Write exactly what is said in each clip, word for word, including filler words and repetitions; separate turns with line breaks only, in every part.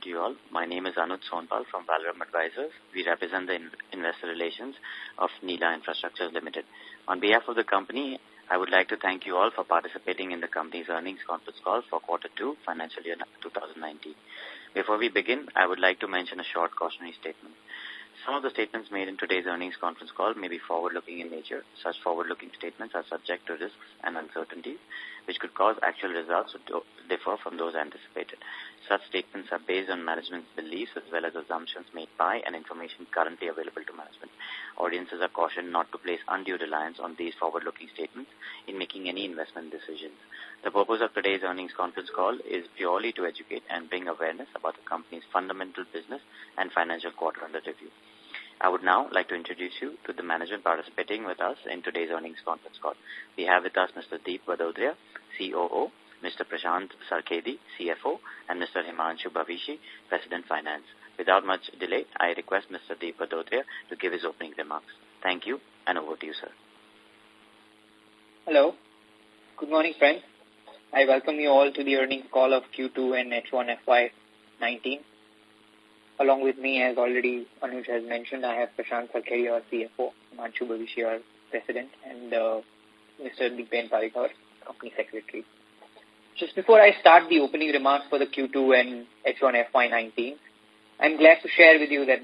to you all. My name is Anuj Sonpal from Valorem Advisors. We represent the in investor relations of Neela Infrastructure Limited. On behalf of the company, I would like to thank you all for participating in the company's earnings conference call for quarter two, financial year two thousand nineteen. Before we begin, I would like to mention a short cautionary statement. Some of the statements made in today's earnings conference call may be forward-looking in nature. Such forward-looking statements are subject to risks and uncertainties, which could cause actual results to differ from those anticipated. Such statements are based on management's beliefs as well as assumptions made by and information currently available to management. Audiences are cautioned not to place undue reliance on these forward-looking statements in making any investment decisions. The purpose of today's earnings conference call is purely to educate and bring awareness about the company's fundamental business and financial quarter under review. I would now like to introduce you to the management participating with us in today's earnings conference call. We have with us Mister Deep Vadodria, C O O, Mister Prashant Sarkhedi, C F O, and Mister Himanshu Bhavishi, President Finance. Without much delay, I request Mister Deep Vadodria to give his opening remarks. Thank you, and over to you, sir.
Hello. Good morning, friends. I welcome you all to the earnings call of Q two and H one F Y nineteen. Along with me, as already Anuj has mentioned, I have Prashant Sarkhedi, our C F O, Himanshu Bhavishi, our President, and uh, Mister Deepen Parikh, our Company Secretary. Just before I start the opening remarks for the Q two and H one F Y nineteen, I'm glad to share with you that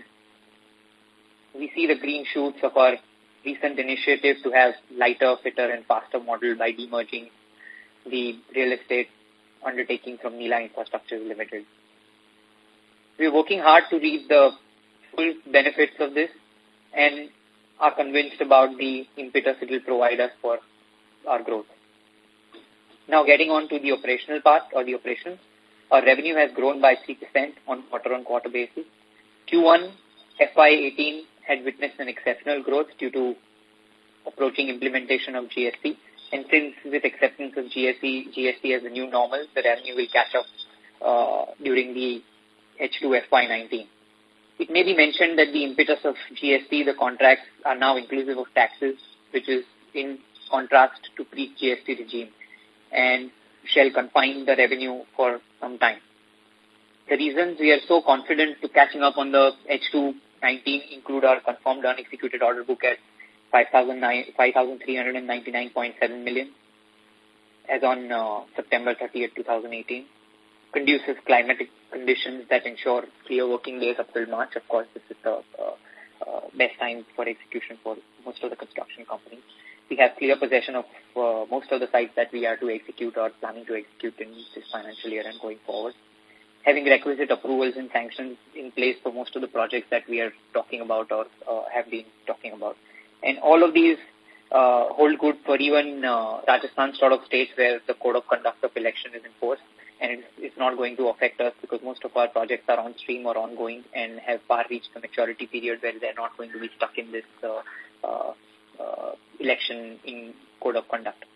we see the green shoots of our recent initiative to have lighter, fitter, and faster model by demerging the real estate undertaking from Neela Infrastructure Limited. We are working hard to reap the full benefits of this and are convinced about the impetus it will provide us for our growth. Now getting on to the operational part or the operations, our revenue has grown by three percent on quarter-on-quarter basis. Q one F Y eighteen had witnessed an exceptional growth due to approaching implementation of G S T. And since with acceptance of G S T, G S T as the new normal, the revenue will catch up uh, during the H two F Y nineteen. It may be mentioned that the impetus of G S T, the contracts are now inclusive of taxes, which is in contrast to pre-G S T regime, and shall confine the revenue for some time. The reasons we are so confident to catching up on the H two nineteen include our confirmed unexecuted order book at five thousand three hundred ninety-nine point seven million as on uh, September thirtieth, twenty eighteen. Conducive climatic conditions that ensure clear working days up till March. Of course, this is the uh, uh, best time for execution for most of the construction companies. We have clear possession of uh, most of the sites that we are to execute or planning to execute in this financial year and going forward. Having requisite approvals and sanctions in place for most of the projects that we are talking about or uh, have been talking about. And all of these uh, hold good for even uh, Rajasthan sort of states where the code of conduct of election is enforced. And it's, it's not going to affect us because most of our projects are on stream or ongoing and have far reached the maturity period where they're not going to be stuck in this uh, uh, uh, election in code of conduct.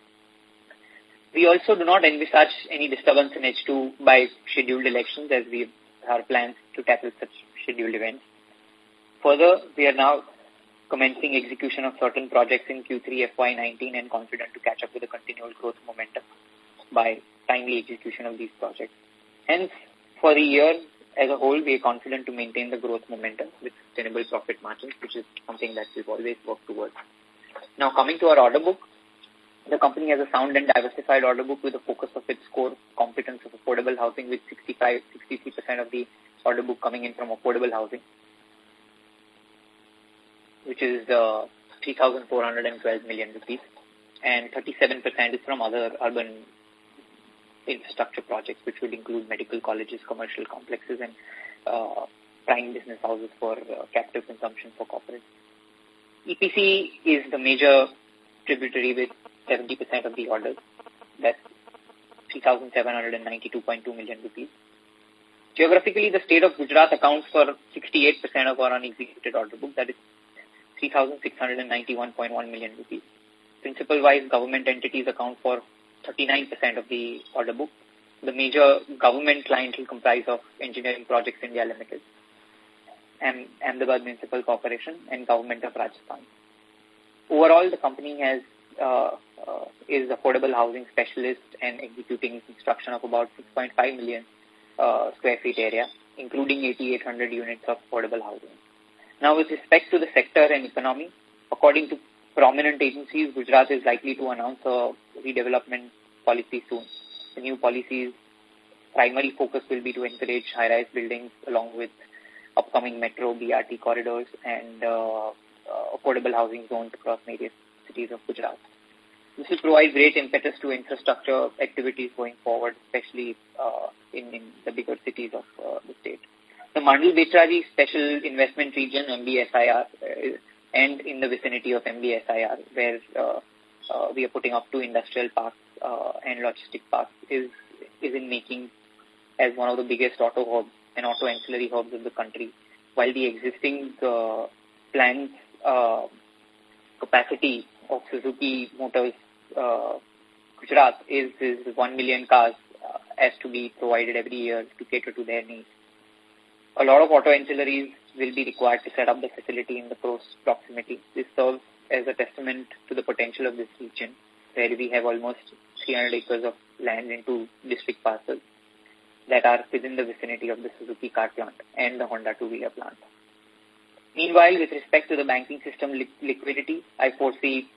We also do not envisage any disturbance in H two by scheduled elections as we have plans to tackle such scheduled events. Further, we are now commencing execution of certain projects in Q three F Y nineteen and confident to catch up with the continual growth momentum by timely execution of these projects. Hence, for the year as a whole, we are confident to maintain the growth momentum with sustainable profit margins, which is something that we've always worked towards. Now, coming to our order book, the company has a sound and diversified order book with a focus of its core competence of affordable housing, with sixty-five, sixty-three percent of the order book coming in from affordable housing, which is uh, three thousand four hundred twelve million rupees, and thirty-seven percent is from other urban infrastructure projects, which would include medical colleges, commercial complexes, and uh, prime business houses for uh, captive consumption for corporates. E P C is the major tributary with seventy percent of the orders. That's three thousand seven hundred ninety-two point two million rupees. Geographically, the state of Gujarat accounts for sixty-eight percent of our unexecuted order book. That is three thousand six hundred ninety-one point one million rupees. Principal-wise, government entities account for thirty-nine percent of the order book. The major government clients will comprise of Engineering Projects India Limited, and Ahmedabad Municipal Corporation, and Government of Rajasthan. Overall, the company has uh, uh, is affordable housing specialist and executing construction of about six point five million uh, square feet area including eighty-eight hundred units of affordable housing. Now, with respect to the sector and economy, according to prominent agencies, Gujarat is likely to announce a redevelopment policy soon. The new policy's primary focus will be to encourage high-rise buildings along with upcoming metro, B R T corridors and uh, uh, affordable housing zones across various cities of Gujarat. This will provide great impetus to infrastructure activities going forward, especially uh, in, in the bigger cities of uh, the state. The Mandal Betraji Special Investment Region, M B S I R, uh, and in the vicinity of M B S I R, where uh, uh, we are putting up two industrial parks uh, and logistic parks, is, is in making as one of the biggest auto hubs and auto ancillary hubs of the country, while the existing uh, planned uh, capacity of Suzuki Motors uh, Gujarat is, is one million cars uh, as to be provided every year to cater to their needs. A lot of auto ancillaries will be required to set up the facility in the close proximity. This serves as a testament to the potential of this region, where we have almost three hundred acres of land in two district parcels that are within the vicinity of the Suzuki car plant and the Honda two-wheeler plant. Meanwhile, with respect to the banking system li liquidity, I foresee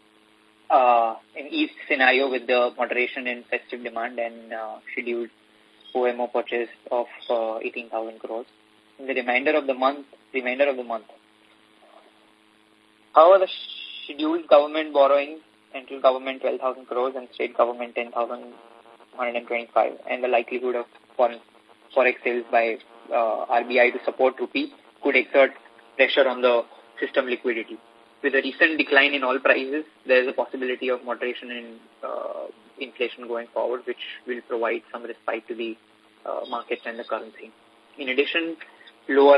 uh, an eased scenario with the moderation in festive demand and uh, scheduled O M O purchase of uh, eighteen thousand crores in the remainder of the month. Remainder of the month. However, the scheduled government borrowing, central government twelve thousand crores and state government ten thousand one hundred twenty-five, and the likelihood of foreign forex sales by uh, R B I to support rupee could exert pressure on the system liquidity. With a recent decline in oil prices, there is a possibility of moderation in uh, inflation going forward, which will provide some respite to the uh, markets and the currency. In addition, lower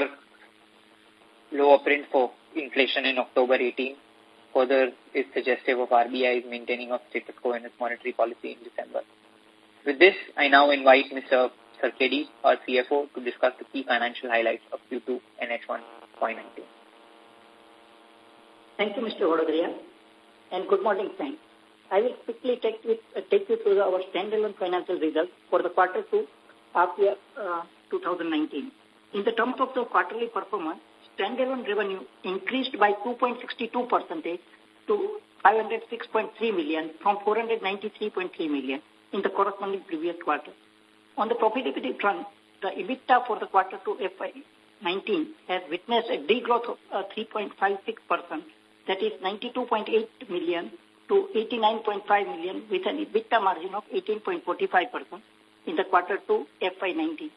lower print for inflation in October eighteenth further is suggestive of R B I's maintaining of status quo in its monetary policy in December. With this, I now invite Mister Sarkedi, our C F O, to discuss the key financial highlights of Q two and H one twenty nineteen.
Thank you, Mister Vadodria, and good morning, friends. I will quickly take you, uh, take you through our standalone financial results for the quarter two of year uh, two thousand nineteen. In the terms of the quarterly performance, standalone revenue increased by two point six two percent to five hundred six point three million from four hundred ninety-three point three million in the corresponding previous quarter. On the profitability front, the EBITDA for the quarter two F Y nineteen has witnessed a degrowth of uh, three point five six percent, that is ninety-two point eight million to eighty-nine point five million, with an EBITDA margin of eighteen point four five percent in the quarter two F Y nineteen.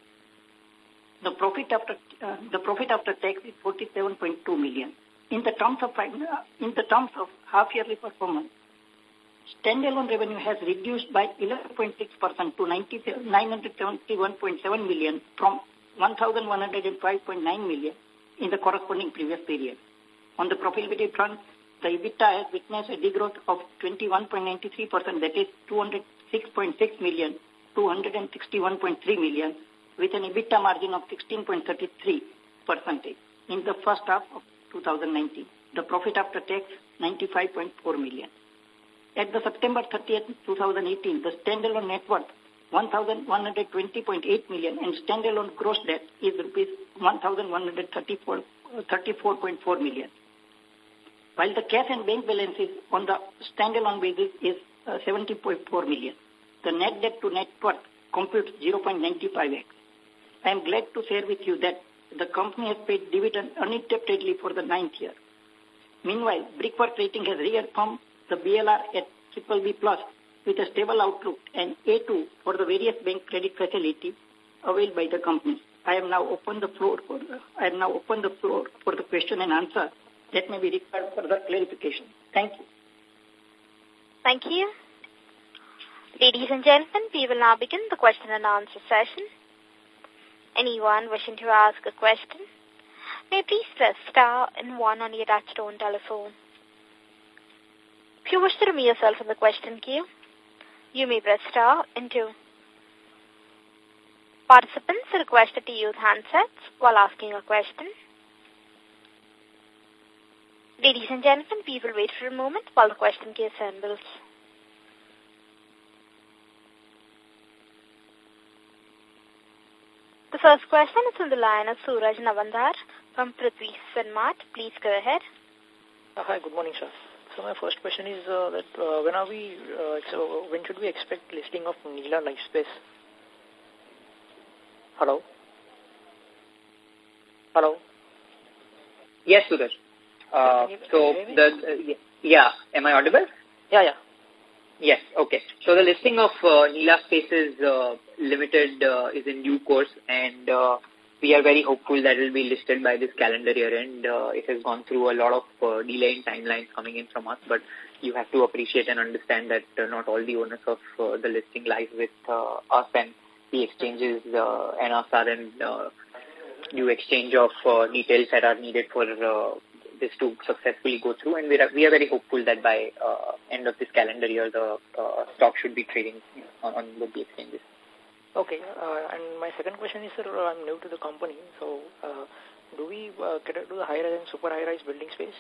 The profit after uh, the profit after tax is forty-seven point two million. In the terms of uh, in the terms of half yearly performance, standalone revenue has reduced by eleven point six percent to nine hundred seventy-one point seven million from one thousand one hundred five point nine million in the corresponding previous period. On the profitability front, the EBITDA has witnessed a degrowth of twenty-one point nine three percent, that is two hundred six point six million to one hundred sixty-one point three million, with an EBITDA margin of sixteen point three three percent in the first half of two thousand nineteen. The profit after tax, ninety-five point four million. At the September thirtieth, two thousand eighteen, the standalone net worth one thousand one hundred twenty point eight million and standalone gross debt is rupees one thousand one hundred thirty-four point four million. While the cash and bank balances on the standalone basis is uh, seventy point four million. The net debt to net worth computes zero point nine five x. I am glad to share with you that the company has paid dividend uninterruptedly for the ninth year. Meanwhile, Brickwork Rating has reaffirmed the B L R at triple B plus with a stable outlook and A two for the various bank credit facilities availed by the company. I am now open the floor for the, I am now open the floor for the question and answer that may be required for the clarification. Thank you.
Thank you. Ladies and gentlemen, we will now begin the question and answer session. Anyone wishing to ask a question may please press star and one on your touchtone telephone. If you wish to remove yourself from the question queue, you may press star and two. Participants are requested to use handsets while asking a question. Ladies and gentlemen, we will wait for a moment while the question queue assembles. The first question is from the line of Suraj Navandar from Prithvi Sanmat. Please go ahead.
Uh, hi, good morning, sir. So my first question is uh, that uh, when are we, uh, so when should we expect listing of Neela Lifespace? Hello? Hello?
Yes, Suraj. Uh,
you,
so, the, uh, yeah, am I audible?
Yeah, yeah.
Yes, okay. So the listing of uh, Neela Spaces uh, Limited uh, is in due course, and uh, we are very hopeful that it will be listed by this calendar year end. Uh, it has gone through a lot of uh, delay in timelines coming in from us, but you have to appreciate and understand that uh, not all the owners of uh, the listing lies with uh, us, and the exchanges uh, and us are in uh, due exchange of uh, details that are needed for uh, this to successfully go through, and we are, we are very hopeful that by uh, end of this calendar year, the uh, stock should be trading on, on both the exchanges.
Okay, uh, and my second question is, sir, I'm new to the company, so uh, do we uh, cater to the high-rise and super high-rise building space?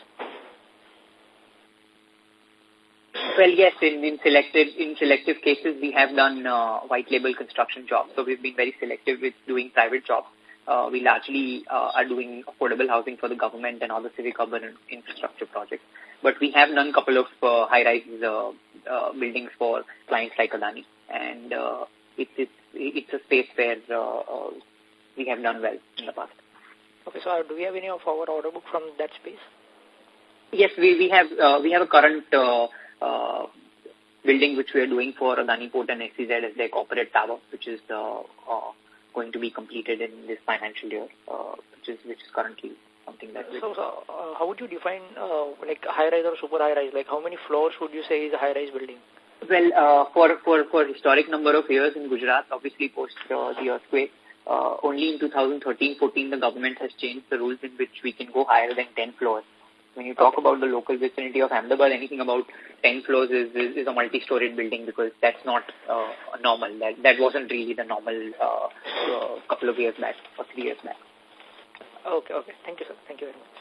Well, yes, in, in selective in selective cases, we have done uh, white label construction jobs, so we've been very selective with doing private jobs. Uh, we largely uh, are doing affordable housing for the government and other civic urban infrastructure projects. But we have done a couple of uh, high-rise uh, uh, buildings for clients like Adani, and uh, it's, it's, it's a space where uh, uh, we have done well in the past.
Okay, so uh, do we have any of our order book from that space?
Yes, we, we have uh, we have a current uh, uh, building which we are doing for Adani Port and S C Z as their corporate tower, which is uh, uh, going to be completed in this financial year, uh, which is which is currently something that.
So, so uh, how would you define uh, like high rise or super high rise? Like how many floors would you say is a high rise building?
Well, uh, for for for historic number of years in Gujarat, obviously post uh, the earthquake, uh, only in two thousand thirteen fourteen the government has changed the rules in which we can go higher than ten floors. When you talk okay. about the local vicinity of Ahmedabad, anything about ten floors is, is, is a multi-storied building, because that's not uh, normal. That that wasn't really the normal uh, uh, couple of years back or three years back.
Okay, okay. Thank you, sir. Thank you very much.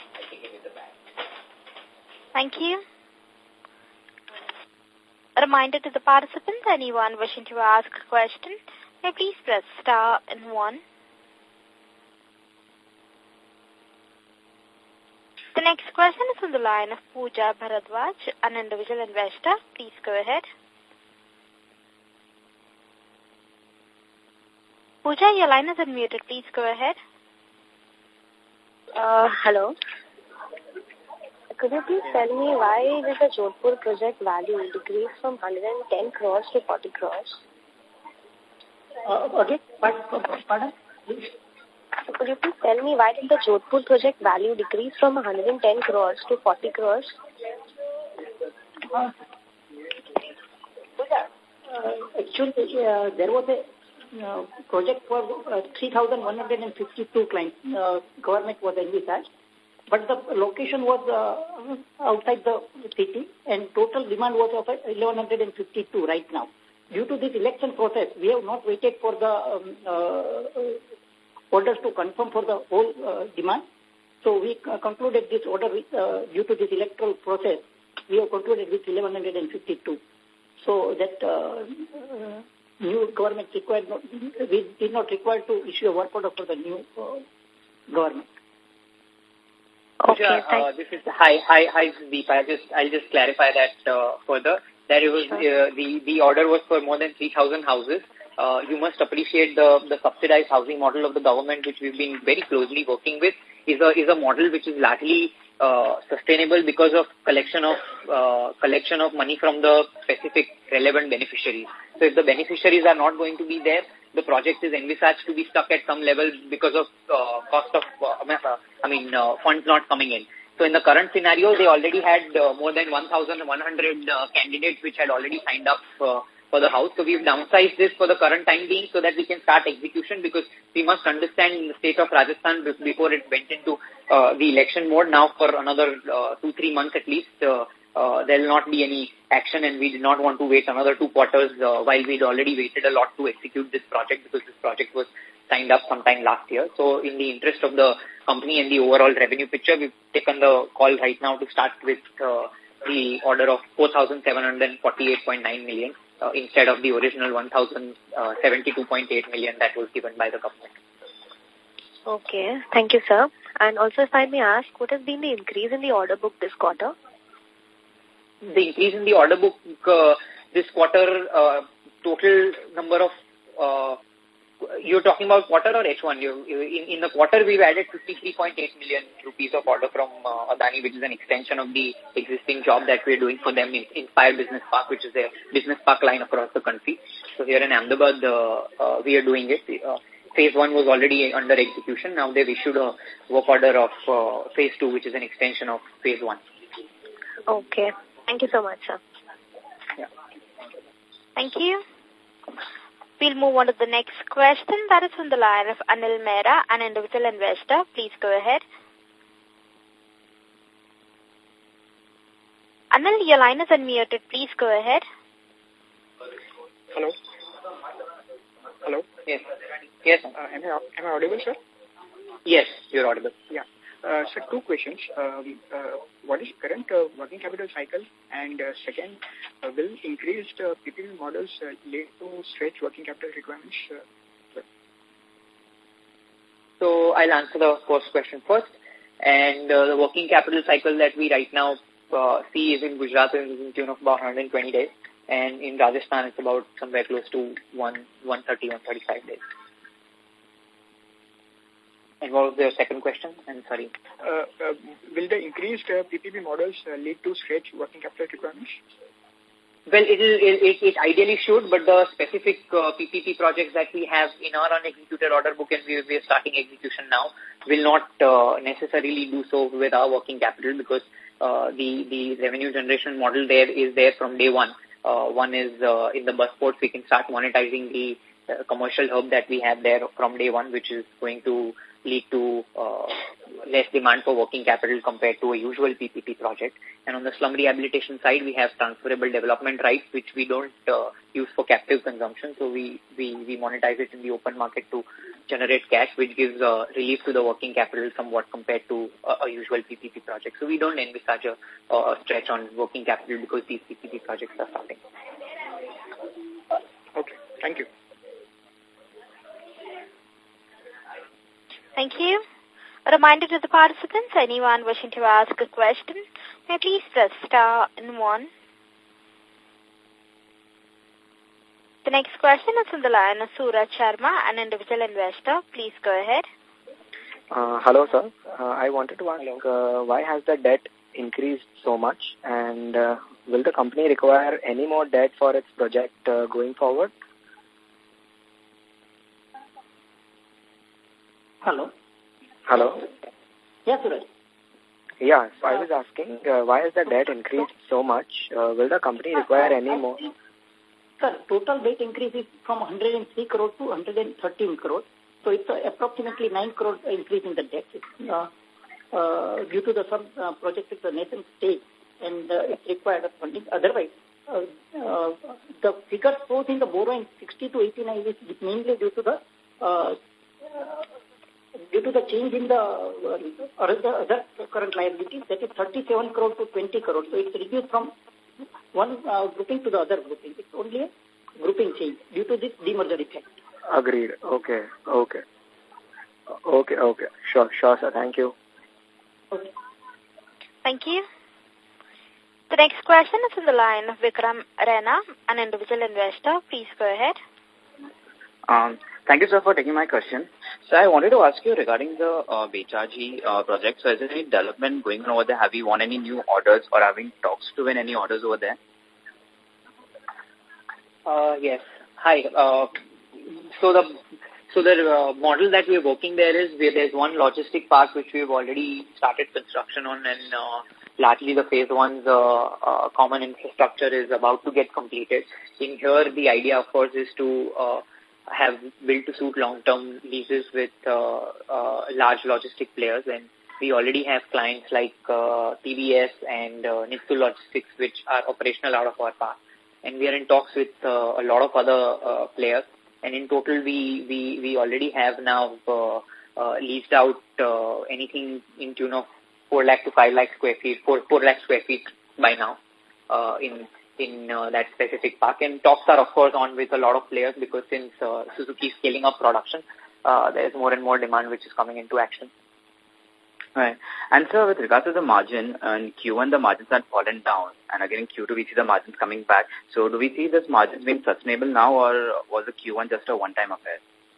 Thank you. A reminder to the participants, anyone wishing to ask a question, may please press star and one. The next question is on the line of Pooja Bharadwaj, an individual investor. Please go ahead. Pooja, your line is unmuted. Please go ahead.
Uh, hello. Could you please tell me why did the Jodhpur project value decrease from one hundred ten crores to forty crores?
Uh, okay, pardon, please.
Could you please tell me why did the Jodhpur project value decrease from one hundred ten crores to forty crores?
Uh, uh, actually, uh, there was a uh, project for uh, three thousand one hundred fifty-two clients. Uh, government was envisaged, but the location was uh, outside the city, and total demand was of eleven fifty-two right now. Due to this election process, we have not waited for the um, uh, orders to confirm for the whole uh, demand. So we uh, concluded this order with, uh, due to this electoral process, we have concluded with eleven fifty-two. So that uh, uh, new government required, not, we did not require to issue a work order for the new uh, government.
Okay,
uh, this is hi, hi, hi, Deep. I just, I'll just clarify that uh, further. That it was
sure.
uh, the the order was for more than three thousand houses. Uh, you must appreciate the the subsidized housing model of the government, which we've been very closely working with, is a is a model which is largely uh, sustainable because of collection of uh, collection of money from the specific relevant beneficiaries. So if the beneficiaries are not going to be there, the project is envisaged to be stuck at some level because of uh, cost of uh, I mean uh, funds not coming in. So in the current scenario, they already had uh, more than one thousand one hundred uh, candidates which had already signed up uh, for the house. So we've downsized this for the current time being so that we can start execution, because we must understand in the state of Rajasthan before it went into uh, the election mode. Now for another uh, two, three months at least, uh, uh, there will not be any action, and we did not want to wait another two quarters uh, while we'd already waited a lot to execute this project, because this project was signed up sometime last year. So in the interest of the company and the overall revenue picture, we've taken the call right now to start with uh, the order of four thousand seven hundred forty-eight point nine million uh, instead of the original one thousand seventy-two point eight million that was given by the government.
Okay. Thank you, sir. And also, if I may ask, what has been the increase in the order book this quarter?
The increase in the order book uh, this quarter, uh, total number of, uh, you're talking about quarter or H one? You, in, in the quarter, we've added fifty-three point eight million rupees of order from uh, Adani, which is an extension of the existing job that we're doing for them in Inspire Business Park, which is a business park line across the country. So here in Ahmedabad, uh, uh, we are doing it. Uh, phase one was already under execution. Now they've issued a work order of uh, phase two, which is an extension of phase one.
Okay. Thank you so much, sir.
Yeah.
Thank you. We'll move on to the next question. That is from the line of Anil Mehra, an individual investor. Please go ahead. Anil, your line is unmuted. Please go ahead.
Hello. Hello.
Yes. Yes.
Uh, am, I, am I audible, sir?
Yes, you're audible.
Yeah. Uh, so two questions. Um, uh, what is current uh, working capital cycle? And uh, second, uh, will increased uh, P P P models uh, lead to stretch working capital requirements? Uh,
so I'll answer the first question first. And uh, the working capital cycle that we right now uh, see is in Gujarat is in tune of about one hundred twenty days. And in Rajasthan, it's about somewhere close to one, one thirty, one thirty-five days. And what was the second question? I'm sorry.
Uh, uh, will the increased uh, P P P models uh, lead to stretch working capital requirements?
Well, it, it, it, it ideally should, but the specific uh, P P P projects that we have in our unexecuted order book and we, we are starting execution now will not uh, necessarily do so with our working capital because uh, the, the revenue generation model there is there from day one. Uh, one is uh, in the bus ports, we can start monetizing the uh, commercial hub that we have there from day one, which is going to lead to uh, less demand for working capital compared to a usual P P P project. And on the slum rehabilitation side, we have transferable development rights, which we don't uh, use for captive consumption. So we, we, we monetize it in the open market to generate cash, which gives uh, relief to the working capital somewhat compared to a, a usual P P P project. So we don't envisage a, a stretch on working capital because these P P P projects are starting.
Okay, thank you.
Thank you. A reminder to the participants, anyone wishing to ask a question, may please press star and one. The next question is from the line of Suraj Sharma, an individual investor. Please go ahead.
Uh, hello, sir. Uh, I wanted to ask, uh, why has the debt increased so much, and uh, will the company require any more debt for its project uh, going forward?
Hello.
Hello.
Yes, Suraj.
Yeah, so I was asking, uh, why has the debt increased so much? Uh, will the company require any more?
Sir, total debt increase is from one hundred three crore to one hundred thirteen crore. So it's uh, approximately nine crore increase in the debt. Uh, uh, due to the some uh, project at the nascent stage and uh, it's required funding. Otherwise, uh, uh, the figure shows in the borrowing sixty to eighty-nine is mainly due to the uh, due to the change in the uh, other, other current liabilities, that is thirty-seven crore to twenty crore. So it's reduced from one uh, grouping to the other grouping. It's only a grouping change due to this demerger effect.
Agreed. Okay. Okay. Okay. Okay. Sure. Sure, sir. Thank you.
Okay.
Thank you. The next question is in the line of Vikram Rana, an individual investor. Please go ahead.
Um, thank you, sir, for taking my question. So I wanted to ask you regarding the uh, Bechaji uh, project. So is there any development going on over there? Have you won any new orders or having talks to win any orders over there?
Uh, yes. Hi. Uh, so the so the uh, model that we're working there is where there's one logistic park which we've already started construction on, and uh, largely the phase one's uh, uh, common infrastructure is about to get completed. In here, the idea, of course, is to uh, have built-to-suit long-term leases with uh, uh, large logistic players, and we already have clients like uh, T V S and uh, Nitsu Logistics, which are operational out of our park. And we are in talks with uh, a lot of other uh, players. And in total, we, we, we already have now uh, uh, leased out uh, anything in tune of four lakh to five lakh square feet, four, four lakh square feet by now uh, in in uh, that specific park. And talks are, of course, on with a lot of players because since uh, Suzuki is scaling up production, uh, there's more and more demand which is coming into action.
Right. And sir, with regards to the margin, in Q one the margins had fallen down, and again in Q two we see the margins coming back. So do we see this margins being sustainable now, or was the Q one just a one-time affair?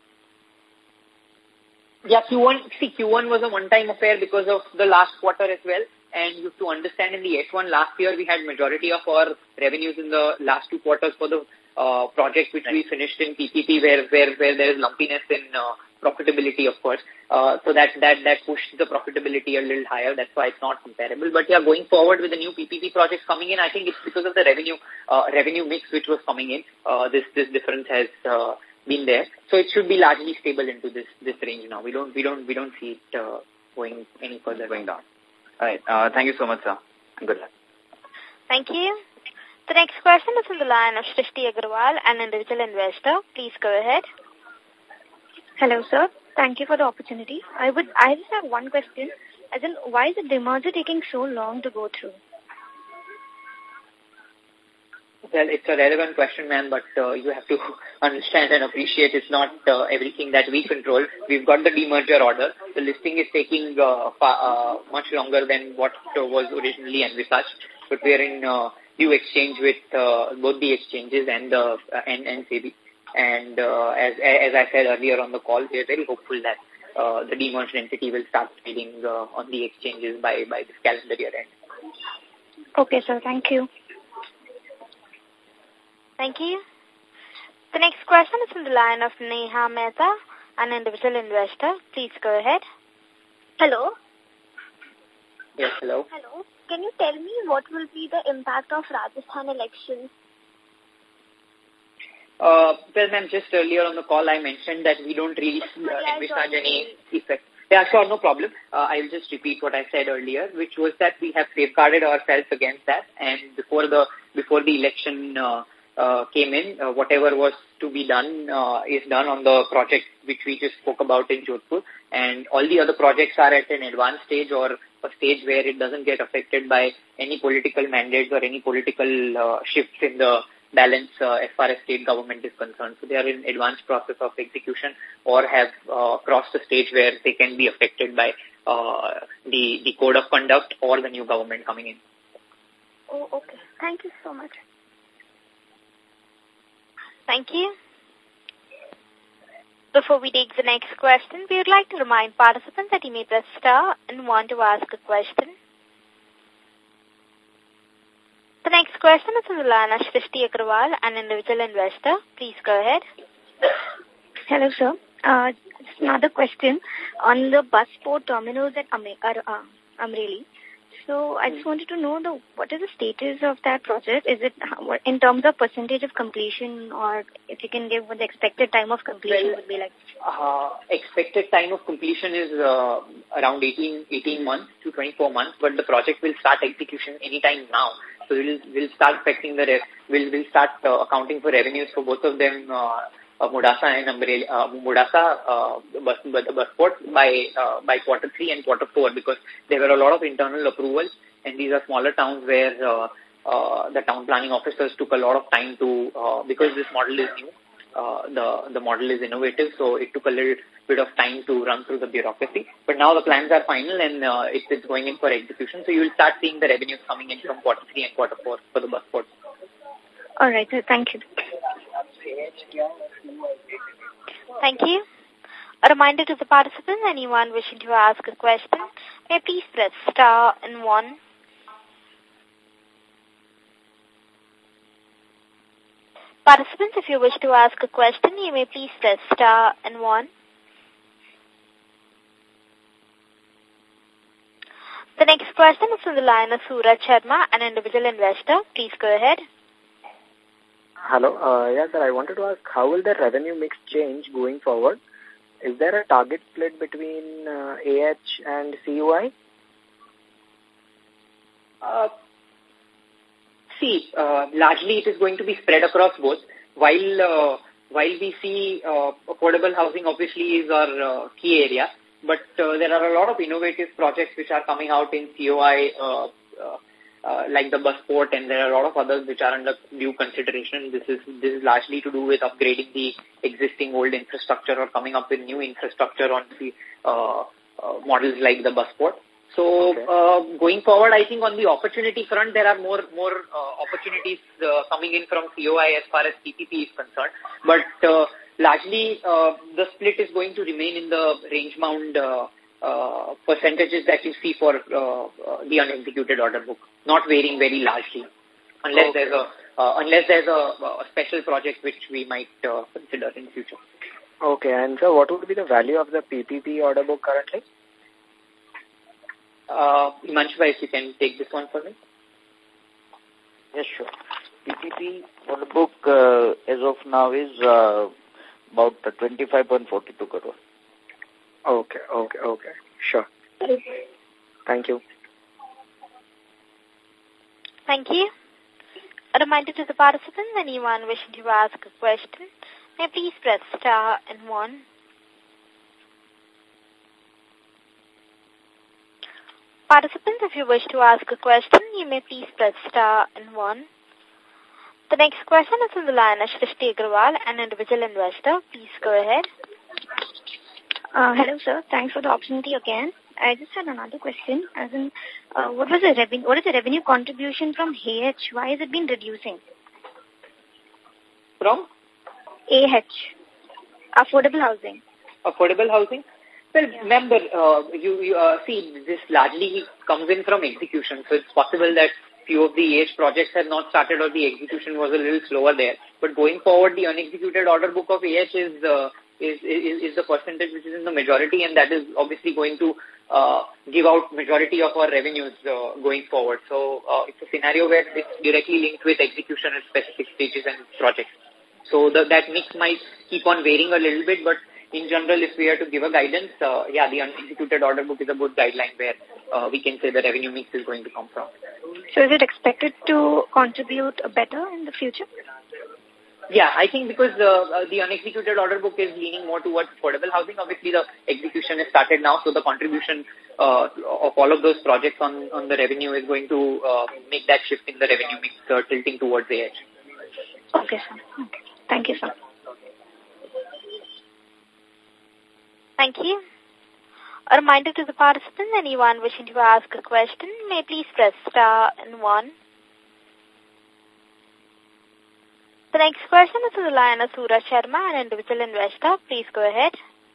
Yeah, Q one, see, Q one was a one-time affair because of the last quarter as well. And you have to understand, in the H one last year, we had majority of our revenues in the last two quarters for the uh, project which we finished in P P P, where where where there is lumpiness in uh, profitability, of course. Uh, so that that that pushed the profitability a little higher. That's why it's not comparable. But yeah, going forward with the new P P P projects coming in, I think it's because of the revenue uh, revenue mix which was coming in. Uh, this this difference has uh, been there. So it should be largely stable into this this range now. We don't we don't we don't see it uh, going any further going down.
All right. Uh, thank you so much, sir. Good luck.
Thank you. The next question is on the line of Srishti Agarwal, an individual investor. Please go ahead.
Hello, sir. Thank you for the opportunity. I would, I just have one question. As in, why is the demerger taking so long to go through?
Well, it's a relevant question, ma'am, but uh, you have to understand and appreciate it's not uh, everything that we control. We've got the demerger order. The listing is taking uh, far, uh, much longer than what uh, was originally envisaged, but we are in uh, due exchange with uh, both the exchanges and the uh, and, and S E B I. And uh, as as I said earlier on the call, we are very hopeful that uh, the demerged entity will start trading uh, on the exchanges by, by this calendar year end.
Okay, sir. Thank you.
Thank you. The next question is from the line of Neha Mehta, an individual investor. Please go ahead.
Hello.
Yes, hello.
Hello. Can you tell me what will be the impact of Rajasthan elections?
Uh, well, ma'am, just earlier on the call I mentioned that we don't really uh, envisage any effect. Yeah, sure, no problem. Uh, I'll just repeat what I said earlier, which was that we have safeguarded ourselves against that, and before the before the election uh, uh, came in, uh, whatever was to be done uh, is done on the project which we just spoke about in Jodhpur, and all the other projects are at an advanced stage or a stage where it doesn't get affected by any political mandates or any political uh, shifts in the balance uh, as far as state government is concerned. So they are in advanced process of execution or have uh, crossed the stage where they can be affected by uh, the, the code of conduct or the new government coming in.
Oh, okay. Thank you so much.
Thank you. Before we take the next question, we would like to remind participants that you may press star and want to ask a question. The next question is from the line of Srishti Agarwal, an individual investor. Please go ahead.
Hello, sir. Uh, just another question on the bus port terminals at Am uh, Amreli. So I just wanted to know the what is the status of that project? Is it in terms of percentage of completion, or if you can give what the expected time of completion well, would be like?
Uh, expected time of completion is uh, around eighteen, eighteen months to twenty-four months, but the project will start execution anytime now. So we'll, we'll start affecting the, we'll, we'll start uh, accounting for revenues for both of them, uh, uh, Modasa and Amreli, uh, Modasa, uh, bus, the bus port by, uh, by quarter three and quarter four, because there were a lot of internal approvals, and these are smaller towns where, uh, uh, the town planning officers took a lot of time to, uh, because this model is new, uh, the, the model is innovative, so it took a little bit of time to run through the bureaucracy. But now the plans are final and uh, it is going in for execution. So you will start seeing the revenues coming in from quarter three and quarter four for the bus port.
All right, sir. Thank you.
Thank you. A reminder to the participants, anyone wishing to ask a question, may please press star and one. Participants, if you wish to ask a question, you may please press star and one. The next question is from the line of Suraj Sharma, an individual investor. Please go ahead.
Hello. Uh, yes, sir. I wanted to ask, how will the revenue mix change going forward? Is there a target split between uh, A H and C U I?
Uh, see, uh, largely it is going to be spread across both. While uh, while we see uh, affordable housing obviously is our uh, key area, but uh, there are a lot of innovative projects which are coming out in C O I uh, uh, uh, like the Busport, and there are a lot of others which are under due consideration. This is this is largely to do with upgrading the existing old infrastructure or coming up with new infrastructure on the uh, uh, models like the Busport. So okay. uh, going forward, I think on the opportunity front, there are more more uh, opportunities uh, coming in from C O I as far as P P P is concerned. But uh, largely, uh, the split is going to remain in the range-bound uh, uh, percentages that you see for uh, uh, the unexecuted order book, not varying very largely, unless okay. there's a uh, unless there's a, a special project which we might uh, consider in future.
Okay, and so what would be the value of the P P P order book currently?
Uh, Himanshu, if you can take this one for me.
Yes, sure. P P P order book uh, as of now is uh, about twenty-five point four two crore.
Okay, okay, okay. Sure. Thank you.
Thank you. A reminder to the participants, anyone wishing to ask a question, may please press star and one. Participants, if you wish to ask a question, you may please press star and one. The next question is on the line of Shrishti Agrawal, an individual investor. Please go ahead.
Uh, hello, sir. Thanks for the opportunity again. I just had another question. As in, uh, what was the revenue? What is the revenue contribution from A H? Why has it been reducing?
From
A H, affordable housing.
Affordable housing. Well,
yeah.
remember, uh, you, you uh, see, this largely comes in from execution. So it's possible that few of the A H projects have not started or the execution was a little slower there. But going forward, the unexecuted order book of A H is, uh, is, is, is the percentage which is in the majority, and that is obviously going to uh, give out majority of our revenues uh, going forward. So uh, it's a scenario where it's directly linked with execution at specific stages and projects. So the, that mix might keep on varying a little bit, but in general, if we are to give a guidance, uh, yeah, the unexecuted order book is a good guideline where uh, we can say the revenue mix is going to come from.
So is it expected to contribute better in the future?
Yeah, I think because uh, the unexecuted order book is leaning more towards affordable housing. Obviously, the execution is started now, so the contribution uh, of all of those projects on, on the revenue is going to uh, make that shift in the revenue mix uh, tilting towards the edge.
Okay, sir. Okay. Thank you, sir.
Thank you. A reminder to the participants, anyone wishing to ask a question, may please press star and one. The next question is to the line of Suraj Sharma, an individual investor. Please go ahead.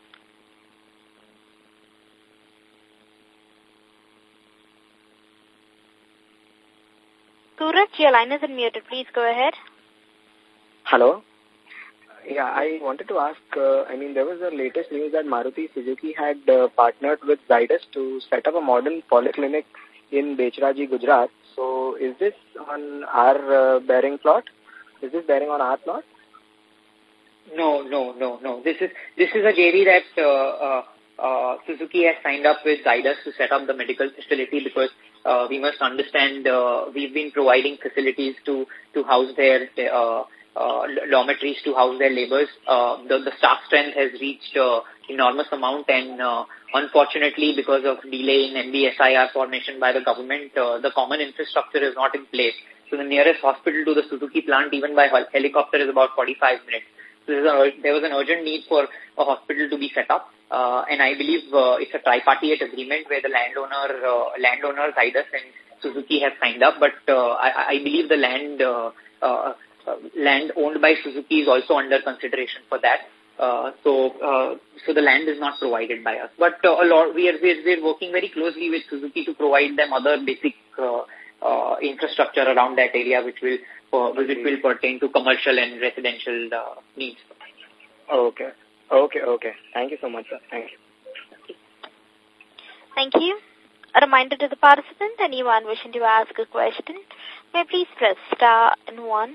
Suraj, your line is unmuted. Please go ahead.
Hello. Yeah, I wanted to ask, uh, I mean, there was the latest news that Maruti Suzuki had uh, partnered with Zydus to set up a modern polyclinic in Bechraji, Gujarat. So is this on our uh, bearing plot? Is this bearing on our plot?
No, no, no, no. This is this is a J V that uh, uh, uh, Suzuki has signed up with Zydus to set up the medical facility, because uh, we must understand uh, we've been providing facilities to, to house their uh, uh, dormitories to house their laborers. Uh, the, the staff strength has reached uh, enormous amount, and uh, unfortunately, because of delay in M B S I R formation by the government, uh, the common infrastructure is not in place. So the nearest hospital to the Suzuki plant, even by helicopter, is about forty-five minutes. So there was an urgent need for a hospital to be set up. Uh, and I believe uh, it's a tripartite agreement where the landowner, uh, landowner Zydus and Suzuki have signed up. But uh, I, I believe the land, uh, uh, land owned by Suzuki is also under consideration for that. Uh, so, uh, so the land is not provided by us. But uh, a lot, we are, we are, we are working very closely with Suzuki to provide them other basic uh, uh, infrastructure around that area, which will uh, which will pertain to commercial and residential uh, needs.
Okay. Okay, okay. Thank you so much, sir. Thank you.
Thank you. A reminder to the participant, anyone wishing to ask a question, may please press star and one.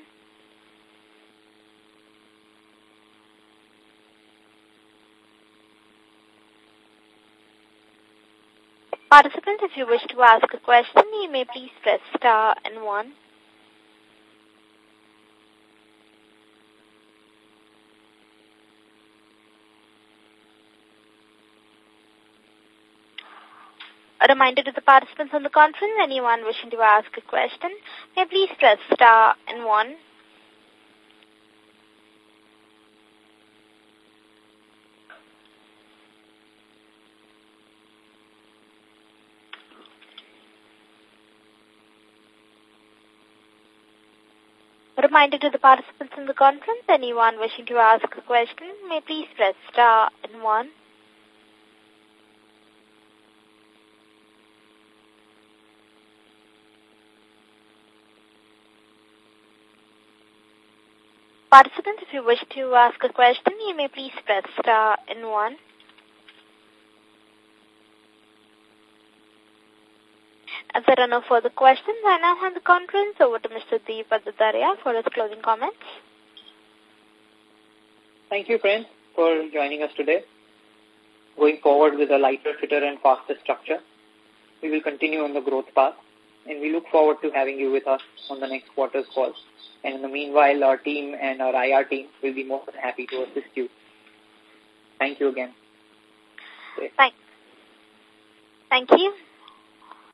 Participants, if you wish to ask a question, you may please press star and one. A reminder to the participants on the conference, anyone wishing to ask a question, may please press star and one. A reminder to the participants in the conference, anyone wishing to ask a question, may please press star and one. Participants, if you wish to ask a question, you may please press star and one. As there are no further questions, I now hand the conference over to Mister Deepak Dadaria for his closing comments.
Thank you, friends, for joining us today. Going forward with a lighter, fitter, and faster structure, we will continue on the growth path, and we look forward to having you with us on the next quarter's call. And in the meanwhile, our team and our I R team will be more than happy to assist you. Thank you again.
Thank, Thank you.